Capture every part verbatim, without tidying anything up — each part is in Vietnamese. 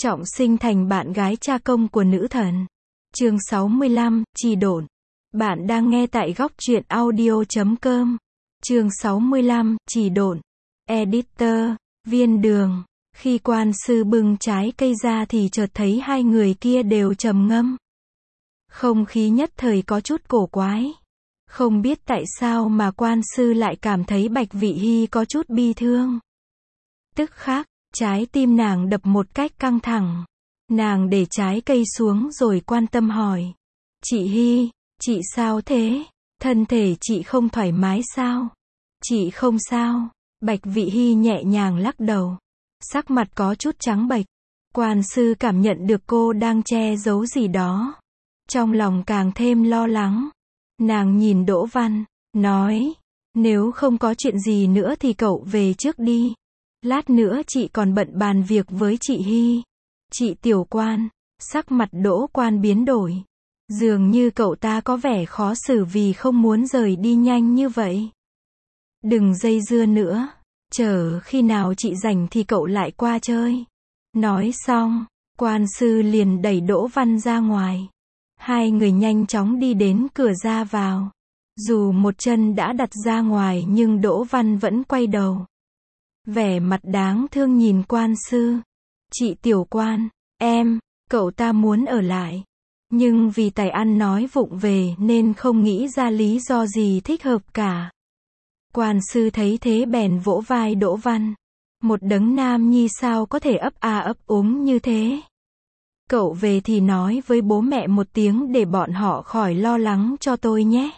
trọng sinh thành bạn gái cha công của nữ thần. Chương sáu mươi lăm, Trì độn. Bạn đang nghe tại góc truyện audio chấm com. Chương sáu mươi lăm, Trì độn. Editor, Viên Đường. Khi quan sư bưng trái cây ra thì chợt thấy hai người kia đều trầm ngâm. Không khí nhất thời có chút cổ quái. Không biết tại sao mà quan sư lại cảm thấy Bạch Vị Hi có chút bi thương. Tức khắc, trái tim nàng đập một cách căng thẳng. Nàng để trái cây xuống rồi quan tâm hỏi. Chị Hi, chị sao thế? Thân thể chị không thoải mái sao? Chị không sao. Bạch Vị Hi nhẹ nhàng lắc đầu. Sắc mặt có chút trắng bệch. Quan sư cảm nhận được cô đang che giấu gì đó. Trong lòng càng thêm lo lắng. Nàng nhìn Đỗ Văn, nói. Nếu không có chuyện gì nữa thì cậu về trước đi. Lát nữa chị còn bận bàn việc với chị Hi. Chị Tiểu Quan. Sắc mặt Đỗ Quan biến đổi. Dường như cậu ta có vẻ khó xử vì không muốn rời đi nhanh như vậy. Đừng dây dưa nữa. Chờ khi nào chị rảnh thì cậu lại qua chơi. Nói xong, quan sư liền đẩy Đỗ Văn ra ngoài. Hai người nhanh chóng đi đến cửa ra vào. Dù một chân đã đặt ra ngoài nhưng Đỗ Văn vẫn quay đầu. Vẻ mặt đáng thương nhìn quan sư. Chị Tiểu Quan, em, cậu ta muốn ở lại. Nhưng vì tài ăn nói vụng về nên không nghĩ ra lý do gì thích hợp cả. Quan sư thấy thế bèn vỗ vai Đỗ Văn. Một đấng nam nhi sao có thể ấp a ấp úng như thế. Cậu về thì nói với bố mẹ một tiếng để bọn họ khỏi lo lắng cho tôi nhé.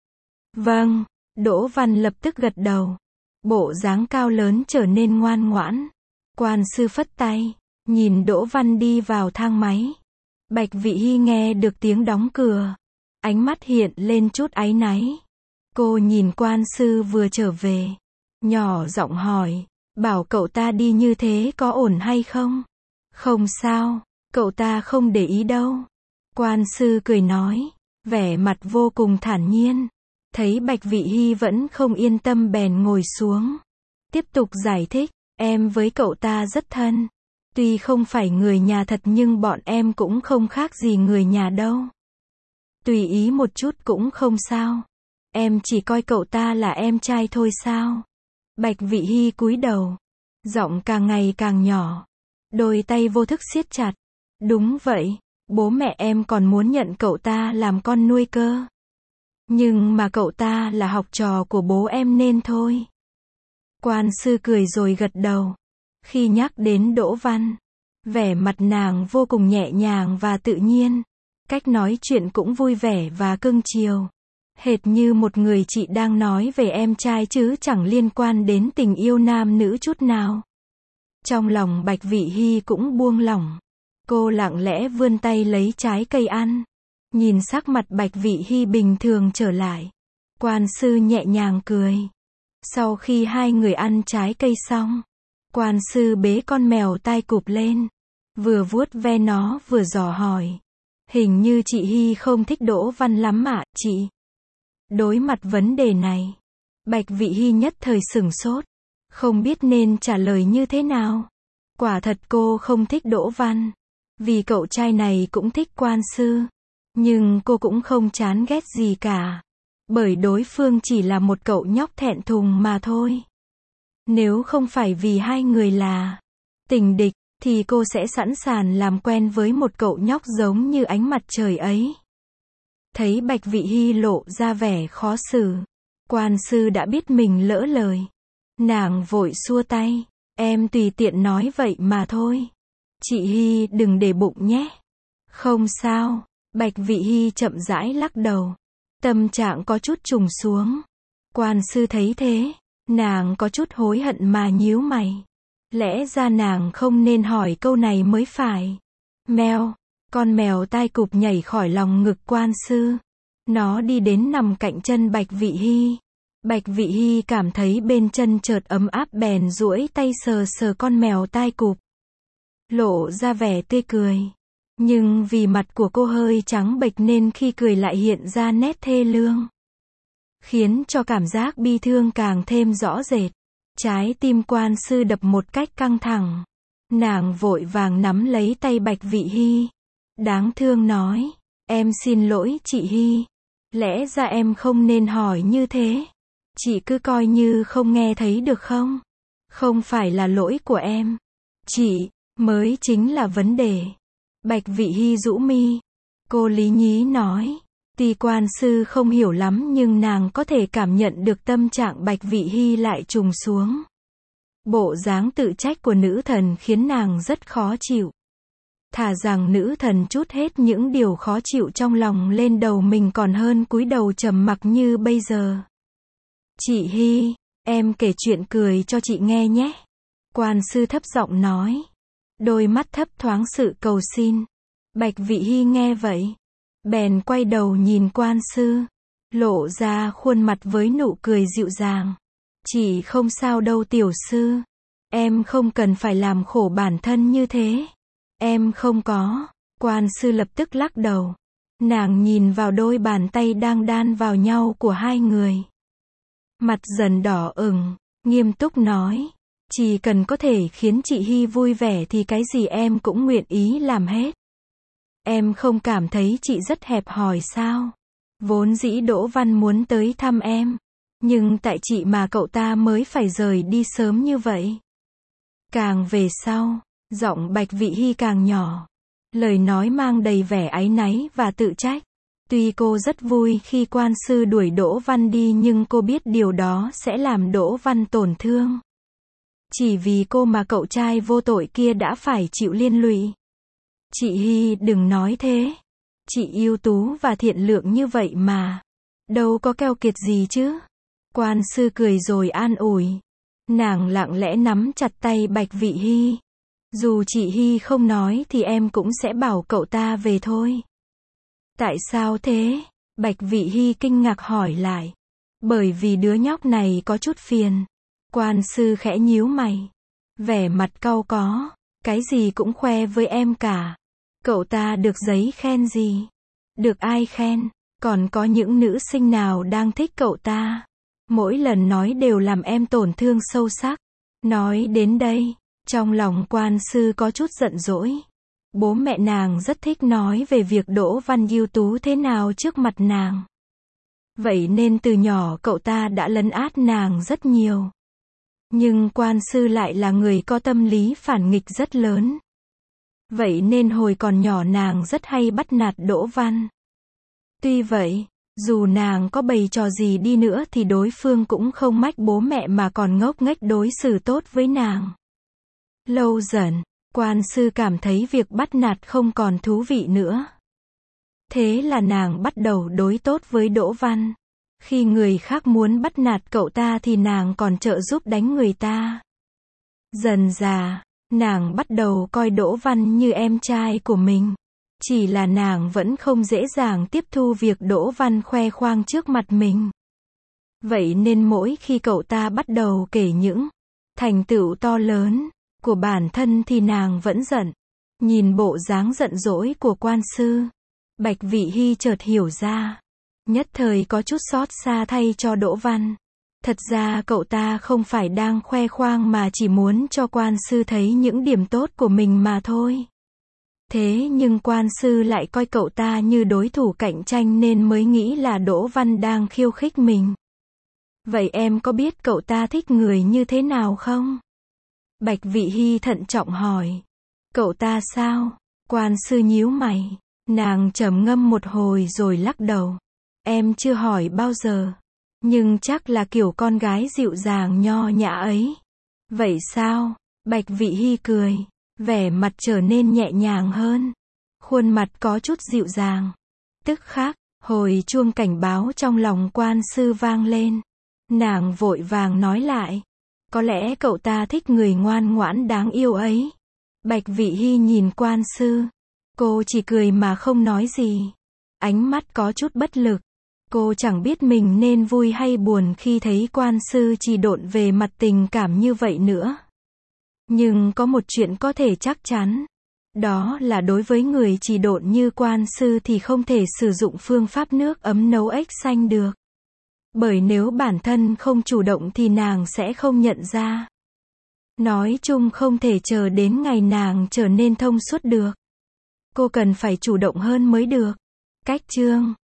Vâng, Đỗ Văn lập tức gật đầu. Bộ dáng cao lớn trở nên ngoan ngoãn. Quan sư phất tay, nhìn Đỗ Văn đi vào thang máy. Bạch Vị Hi nghe được tiếng đóng cửa. Ánh mắt hiện lên chút áy náy. Cô nhìn quan sư vừa trở về. Nhỏ giọng hỏi, bảo cậu ta đi như thế có ổn hay không? Không sao, cậu ta không để ý đâu. Quan sư cười nói, vẻ mặt vô cùng thản nhiên. Thấy Bạch Vị Hi vẫn không yên tâm bèn ngồi xuống. Tiếp tục giải thích, em với cậu ta rất thân. Tuy không phải người nhà thật nhưng bọn em cũng không khác gì người nhà đâu. Tùy ý một chút cũng không sao. Em chỉ coi cậu ta là em trai thôi sao? Bạch Vị Hi cúi đầu. Giọng càng ngày càng nhỏ. Đôi tay vô thức siết chặt. Đúng vậy, bố mẹ em còn muốn nhận cậu ta làm con nuôi cơ. Nhưng mà cậu ta là học trò của bố em nên thôi. Quan sư cười rồi gật đầu. Khi nhắc đến Đỗ Văn, vẻ mặt nàng vô cùng nhẹ nhàng và tự nhiên. Cách nói chuyện cũng vui vẻ và cưng chiều. Hệt như một người chị đang nói về em trai chứ chẳng liên quan đến tình yêu nam nữ chút nào. Trong lòng Bạch Vị Hi cũng buông lỏng. Cô lặng lẽ vươn tay lấy trái cây ăn. Nhìn sắc mặt Bạch Vị Hi bình thường trở lại. Quan sư nhẹ nhàng cười. Sau khi hai người ăn trái cây xong, quan sư bế con mèo tai cụp lên. Vừa vuốt ve nó vừa dò hỏi. Hình như chị Hi không thích Đỗ Văn lắm ạ, chị. Đối mặt vấn đề này, Bạch Vị Hi nhất thời sửng sốt. Không biết nên trả lời như thế nào. Quả thật cô không thích Đỗ Văn. Vì cậu trai này cũng thích quan sư. Nhưng cô cũng không chán ghét gì cả. Bởi đối phương chỉ là một cậu nhóc thẹn thùng mà thôi. Nếu không phải vì hai người là tình địch, thì cô sẽ sẵn sàng làm quen với một cậu nhóc giống như ánh mặt trời ấy. Thấy Bạch Vị Hi lộ ra vẻ khó xử. Quan sư đã biết mình lỡ lời. Nàng vội xua tay. Em tùy tiện nói vậy mà thôi. Chị Hi đừng để bụng nhé. Không sao. Bạch Vị Hi chậm rãi lắc đầu. Tâm trạng có chút trùng xuống. Quan sư thấy thế. Nàng có chút hối hận mà nhíu mày. Lẽ ra nàng không nên hỏi câu này mới phải. Mèo. Con mèo tai cụp nhảy khỏi lòng ngực quan sư. Nó đi đến nằm cạnh chân Bạch Vị Hi. Bạch Vị Hi cảm thấy bên chân chợt ấm áp bèn duỗi tay sờ sờ con mèo tai cụp. Lộ ra vẻ tươi cười. Nhưng vì mặt của cô hơi trắng bệch nên khi cười lại hiện ra nét thê lương. Khiến cho cảm giác bi thương càng thêm rõ rệt. Trái tim quan sư đập một cách căng thẳng. Nàng vội vàng nắm lấy tay Bạch Vị Hi. Đáng thương nói, em xin lỗi chị Hi. Lẽ ra em không nên hỏi như thế. Chị cứ coi như không nghe thấy được không? Không phải là lỗi của em. Chị, mới chính là vấn đề. Bạch Vị Hi rũ mi. Cô lý nhí nói. Tuy quan sư không hiểu lắm nhưng nàng có thể cảm nhận được tâm trạng Bạch Vị Hi lại trùng xuống. Bộ dáng tự trách của nữ thần khiến nàng rất khó chịu. Thà rằng nữ thần trút hết những điều khó chịu trong lòng lên đầu mình còn hơn cúi đầu trầm mặc như bây giờ. Chị Hi, em kể chuyện cười cho chị nghe nhé. Quan sư thấp giọng nói. Đôi mắt thấp thoáng sự cầu xin. Bạch Vị Hi nghe vậy. Bèn quay đầu nhìn quan sư. Lộ ra khuôn mặt với nụ cười dịu dàng. Chị không sao đâu tiểu sư. Em không cần phải làm khổ bản thân như thế. Em không có. Quan sư lập tức lắc đầu. Nàng nhìn vào đôi bàn tay đang đan vào nhau của hai người. Mặt dần đỏ ửng, nghiêm túc nói. Chỉ cần có thể khiến chị Hi vui vẻ thì cái gì em cũng nguyện ý làm hết. Em không cảm thấy chị rất hẹp hòi sao? Vốn dĩ Đỗ Văn muốn tới thăm em. Nhưng tại chị mà cậu ta mới phải rời đi sớm như vậy. Càng về sau, giọng Bạch Vị Hi càng nhỏ. Lời nói mang đầy vẻ áy náy và tự trách. Tuy cô rất vui khi quan sư đuổi Đỗ Văn đi nhưng cô biết điều đó sẽ làm Đỗ Văn tổn thương. Chỉ vì cô mà cậu trai vô tội kia đã phải chịu liên lụy. Chị Hi đừng nói thế. Chị ưu tú và thiện lượng như vậy mà. Đâu có keo kiệt gì chứ. Quan sư cười rồi an ủi. Nàng lặng lẽ nắm chặt tay Bạch Vị Hi. Dù chị Hi không nói thì em cũng sẽ bảo cậu ta về thôi. Tại sao thế? Bạch Vị Hi kinh ngạc hỏi lại. Bởi vì đứa nhóc này có chút phiền. Quan sư khẽ nhíu mày. Vẻ mặt cau có. Cái gì cũng khoe với em cả. Cậu ta được giấy khen gì? Được ai khen? Còn có những nữ sinh nào đang thích cậu ta? Mỗi lần nói đều làm em tổn thương sâu sắc. Nói đến đây, trong lòng quan sư có chút giận dỗi. Bố mẹ nàng rất thích nói về việc Đỗ Văn ưu tú thế nào trước mặt nàng. Vậy nên từ nhỏ cậu ta đã lấn át nàng rất nhiều. Nhưng quan sư lại là người có tâm lý phản nghịch rất lớn. Vậy nên hồi còn nhỏ nàng rất hay bắt nạt Đỗ Văn. Tuy vậy, dù nàng có bày trò gì đi nữa thì đối phương cũng không mách bố mẹ mà còn ngốc nghếch đối xử tốt với nàng. Lâu dần, quan sư cảm thấy việc bắt nạt không còn thú vị nữa. Thế là nàng bắt đầu đối tốt với Đỗ Văn. Khi người khác muốn bắt nạt cậu ta thì nàng còn trợ giúp đánh người ta. Dần dà, nàng bắt đầu coi Đỗ Văn như em trai của mình. Chỉ là nàng vẫn không dễ dàng tiếp thu việc Đỗ Văn khoe khoang trước mặt mình. Vậy nên mỗi khi cậu ta bắt đầu kể những thành tựu to lớn của bản thân thì nàng vẫn giận. Nhìn bộ dáng giận dỗi của quan sư, Bạch Vị Hi chợt hiểu ra. Nhất thời có chút xót xa thay cho Đỗ Văn. Thật ra cậu ta không phải đang khoe khoang mà chỉ muốn cho quan sư thấy những điểm tốt của mình mà thôi. Thế nhưng quan sư lại coi cậu ta như đối thủ cạnh tranh nên mới nghĩ là Đỗ Văn đang khiêu khích mình. Vậy em có biết cậu ta thích người như thế nào không? Bạch Vị Hi thận trọng hỏi. Cậu ta sao? Quan sư nhíu mày. Nàng trầm ngâm một hồi rồi lắc đầu. Em chưa hỏi bao giờ. Nhưng chắc là kiểu con gái dịu dàng nho nhã ấy. Vậy sao? Bạch Vị Hi cười. Vẻ mặt trở nên nhẹ nhàng hơn. Khuôn mặt có chút dịu dàng. Tức khắc, hồi chuông cảnh báo trong lòng quan sư vang lên. Nàng vội vàng nói lại. Có lẽ cậu ta thích người ngoan ngoãn đáng yêu ấy. Bạch Vị Hi nhìn quan sư. Cô chỉ cười mà không nói gì. Ánh mắt có chút bất lực. Cô chẳng biết mình nên vui hay buồn khi thấy quan sư chỉ độn về mặt tình cảm như vậy nữa. Nhưng có một chuyện có thể chắc chắn. Đó là đối với người chỉ độn như quan sư thì không thể sử dụng phương pháp nước ấm nấu ếch xanh được. Bởi nếu bản thân không chủ động thì nàng sẽ không nhận ra. Nói chung không thể chờ đến ngày nàng trở nên thông suốt được. Cô cần phải chủ động hơn mới được. Cách chương